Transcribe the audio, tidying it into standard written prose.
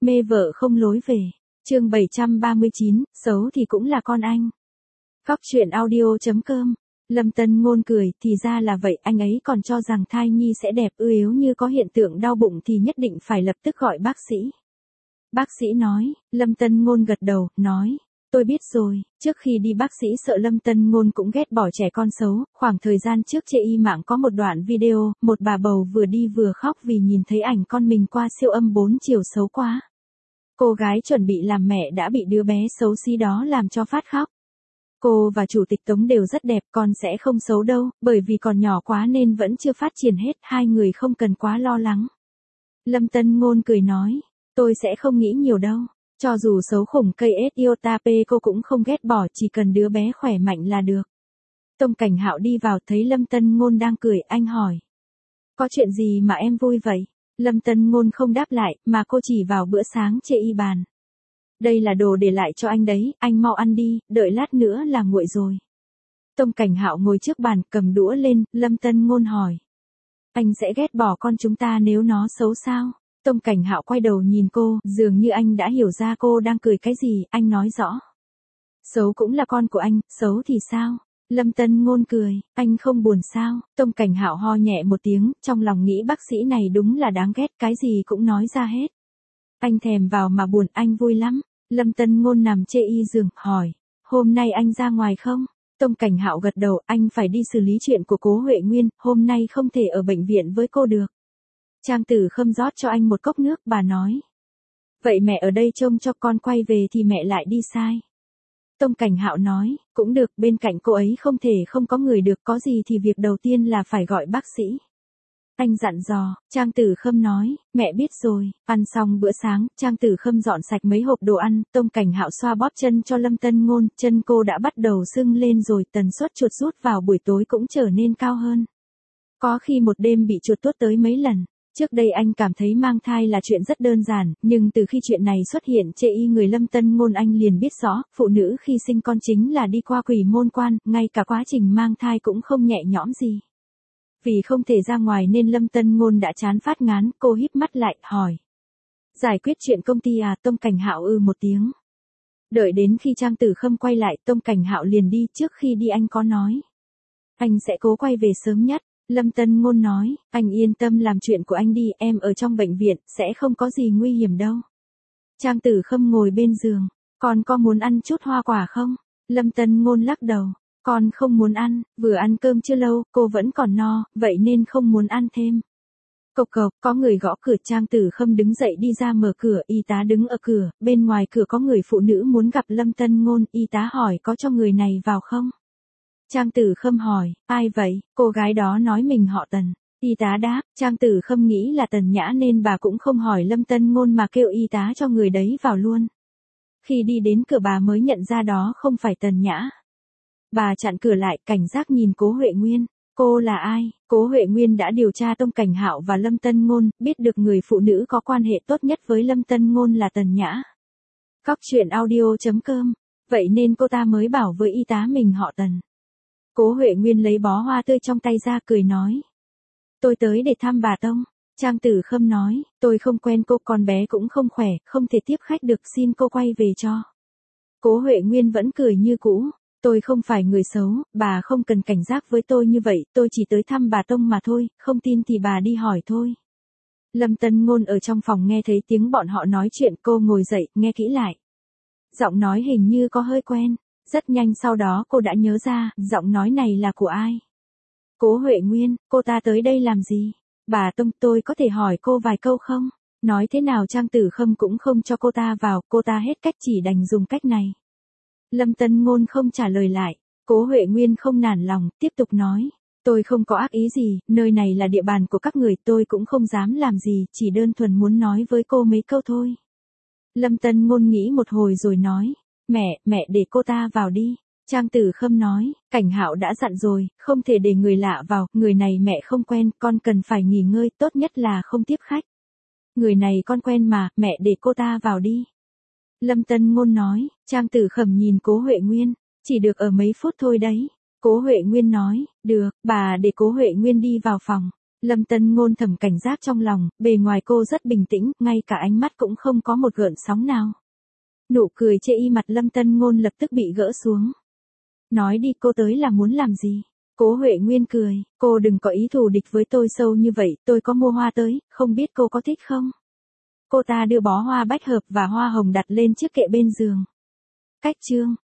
Mê vợ không lối về. Chương 739, xấu thì cũng là con anh. Góc truyện audio.com. Lâm Tân Ngôn cười, thì ra là vậy, anh ấy còn cho rằng thai nhi sẽ đẹp yếu như có hiện tượng đau bụng thì nhất định phải lập tức gọi bác sĩ. Bác sĩ nói, Lâm Tân Ngôn gật đầu, nói, tôi biết rồi. Trước khi đi bác sĩ sợ Lâm Tân Ngôn cũng ghét bỏ trẻ con xấu. Khoảng thời gian trước trên y mạng có một đoạn video, một bà bầu vừa đi vừa khóc vì nhìn thấy ảnh con mình qua siêu âm 4 chiều xấu quá. Cô gái chuẩn bị làm mẹ đã bị đứa bé xấu xí đó làm cho phát khóc. Cô và chủ tịch Tống đều rất đẹp, con sẽ không xấu đâu, bởi vì còn nhỏ quá nên vẫn chưa phát triển hết, hai người không cần quá lo lắng. Lâm Tân Ngôn cười nói, tôi sẽ không nghĩ nhiều đâu, cho dù xấu khủng cây Etiotape cô cũng không ghét bỏ, chỉ cần đứa bé khỏe mạnh là được. Tông Cảnh Hạo đi vào thấy Lâm Tân Ngôn đang cười, anh hỏi. Có chuyện gì mà em vui vậy? Lâm Tân Ngôn không đáp lại, mà cô chỉ vào bữa sáng trên y bàn. Đây là đồ để lại cho anh đấy, anh mau ăn đi, đợi lát nữa là nguội rồi. Tông Cảnh Hạo ngồi trước bàn, cầm đũa lên, Lâm Tân Ngôn hỏi. Anh sẽ ghét bỏ con chúng ta nếu nó xấu sao? Tông Cảnh Hạo quay đầu nhìn cô, dường như anh đã hiểu ra cô đang cười cái gì, anh nói rõ. Xấu cũng là con của anh, xấu thì sao? Lâm Tân Ngôn cười, anh không buồn sao? Tông Cảnh Hạo ho nhẹ một tiếng, trong lòng nghĩ bác sĩ này đúng là đáng ghét, cái gì cũng nói ra hết. Anh thèm vào mà buồn, anh vui lắm. Lâm Tân Ngôn nằm trên y giường, hỏi, hôm nay anh ra ngoài không? Tông Cảnh Hạo gật đầu, anh phải đi xử lý chuyện của Cố Huệ Nguyên, hôm nay không thể ở bệnh viện với cô được. Trang Tử Khâm rót cho anh một cốc nước, bà nói. Vậy mẹ ở đây trông cho con, quay về thì mẹ lại đi sai. Tông Cảnh Hạo nói, cũng được, bên cạnh cô ấy không thể không có người được, có gì thì việc đầu tiên là phải gọi bác sĩ. Anh dặn dò, Trang Tử Khâm nói, mẹ biết rồi. Ăn xong bữa sáng, Trang Tử Khâm dọn sạch mấy hộp đồ ăn, Tông Cảnh Hạo xoa bóp chân cho Lâm Tân Ngôn, chân cô đã bắt đầu sưng lên rồi, tần suất chuột rút vào buổi tối cũng trở nên cao hơn. Có khi một đêm bị chuột tuốt tới mấy lần. Trước đây anh cảm thấy mang thai là chuyện rất đơn giản, nhưng từ khi chuyện này xuất hiện trên y người Lâm Tân Ngôn anh liền biết rõ, phụ nữ khi sinh con chính là đi qua quỷ môn quan, ngay cả quá trình mang thai cũng không nhẹ nhõm gì. Vì không thể ra ngoài nên Lâm Tân Ngôn đã chán phát ngán, cô híp mắt lại, hỏi. Giải quyết chuyện công ty à? Tông Cảnh Hạo một tiếng. Đợi đến khi Trang Tử Khâm quay lại, Tông Cảnh Hạo liền đi, trước khi đi anh có nói. Anh sẽ cố quay về sớm nhất. Lâm Tân Ngôn nói, anh yên tâm làm chuyện của anh đi, em ở trong bệnh viện, sẽ không có gì nguy hiểm đâu. Trang Tử Khâm ngồi bên giường, con có muốn ăn chút hoa quả không? Lâm Tân Ngôn lắc đầu, con không muốn ăn, vừa ăn cơm chưa lâu, cô vẫn còn no, vậy nên không muốn ăn thêm. Cộc cộc, có người gõ cửa, Trang Tử Khâm đứng dậy đi ra mở cửa, y tá đứng ở cửa, bên ngoài cửa có người phụ nữ muốn gặp Lâm Tân Ngôn, y tá hỏi có cho người này vào không? Trang Tử Khâm hỏi, ai vậy? Cô gái đó nói mình họ Tần. Y tá đáp, Trang Tử Khâm nghĩ là Tần Nhã nên bà cũng không hỏi Lâm Tân Ngôn mà kêu y tá cho người đấy vào luôn. Khi đi đến cửa bà mới nhận ra đó không phải Tần Nhã. Bà chặn cửa lại, cảnh giác nhìn Cố Huệ Nguyên. Cô là ai? Cố Huệ Nguyên đã điều tra Tông Cảnh Hạo và Lâm Tân Ngôn, biết được người phụ nữ có quan hệ tốt nhất với Lâm Tân Ngôn là Tần Nhã. Góc truyện audio.com. Vậy nên cô ta mới bảo với y tá mình họ Tần. Cố Huệ Nguyên lấy bó hoa tươi trong tay ra cười nói. Tôi tới để thăm bà Tông. Trang Tử Khâm nói, tôi không quen cô, con bé cũng không khỏe, không thể tiếp khách được, xin cô quay về cho. Cố Huệ Nguyên vẫn cười như cũ. Tôi không phải người xấu, bà không cần cảnh giác với tôi như vậy, tôi chỉ tới thăm bà Tông mà thôi, không tin thì bà đi hỏi thôi. Lâm Tân Ngôn ở trong phòng nghe thấy tiếng bọn họ nói chuyện, cô ngồi dậy, nghe kỹ lại. Giọng nói hình như có hơi quen. Rất nhanh sau đó cô đã nhớ ra, giọng nói này là của ai? Cố Huệ Nguyên, cô ta tới đây làm gì? Bà Tông, tôi có thể hỏi cô vài câu không? Nói thế nào Trang Tử Khâm cũng không cho cô ta vào, cô ta hết cách chỉ đành dùng cách này. Lâm Tân Ngôn không trả lời lại, Cố Huệ Nguyên không nản lòng, tiếp tục nói. Tôi không có ác ý gì, nơi này là địa bàn của các người, tôi cũng không dám làm gì, chỉ đơn thuần muốn nói với cô mấy câu thôi. Lâm Tân Ngôn nghĩ một hồi rồi nói. Mẹ để cô ta vào đi. Trang Tử Khâm nói, Cảnh Hạo đã dặn rồi, không thể để người lạ vào, người này mẹ không quen, con cần phải nghỉ ngơi, tốt nhất là không tiếp khách. Người này con quen mà, mẹ để cô ta vào đi. Lâm Tân Ngôn nói, Trang Tử Khâm nhìn Cố Huệ Nguyên, chỉ được ở mấy phút thôi đấy. Cố Huệ Nguyên nói, được, bà để Cố Huệ Nguyên đi vào phòng. Lâm Tân Ngôn thầm cảnh giác trong lòng, bề ngoài cô rất bình tĩnh, ngay cả ánh mắt cũng không có một gợn sóng nào. Nụ cười chê y mặt Lâm Tân Ngôn lập tức bị gỡ xuống. Nói đi, cô tới là muốn làm gì? Cố Huệ Nguyên cười, cô đừng có ý thù địch với tôi sâu như vậy, tôi có mua hoa tới, không biết cô có thích không? Cô ta đưa bó hoa bách hợp và hoa hồng đặt lên chiếc kệ bên giường. Cách chương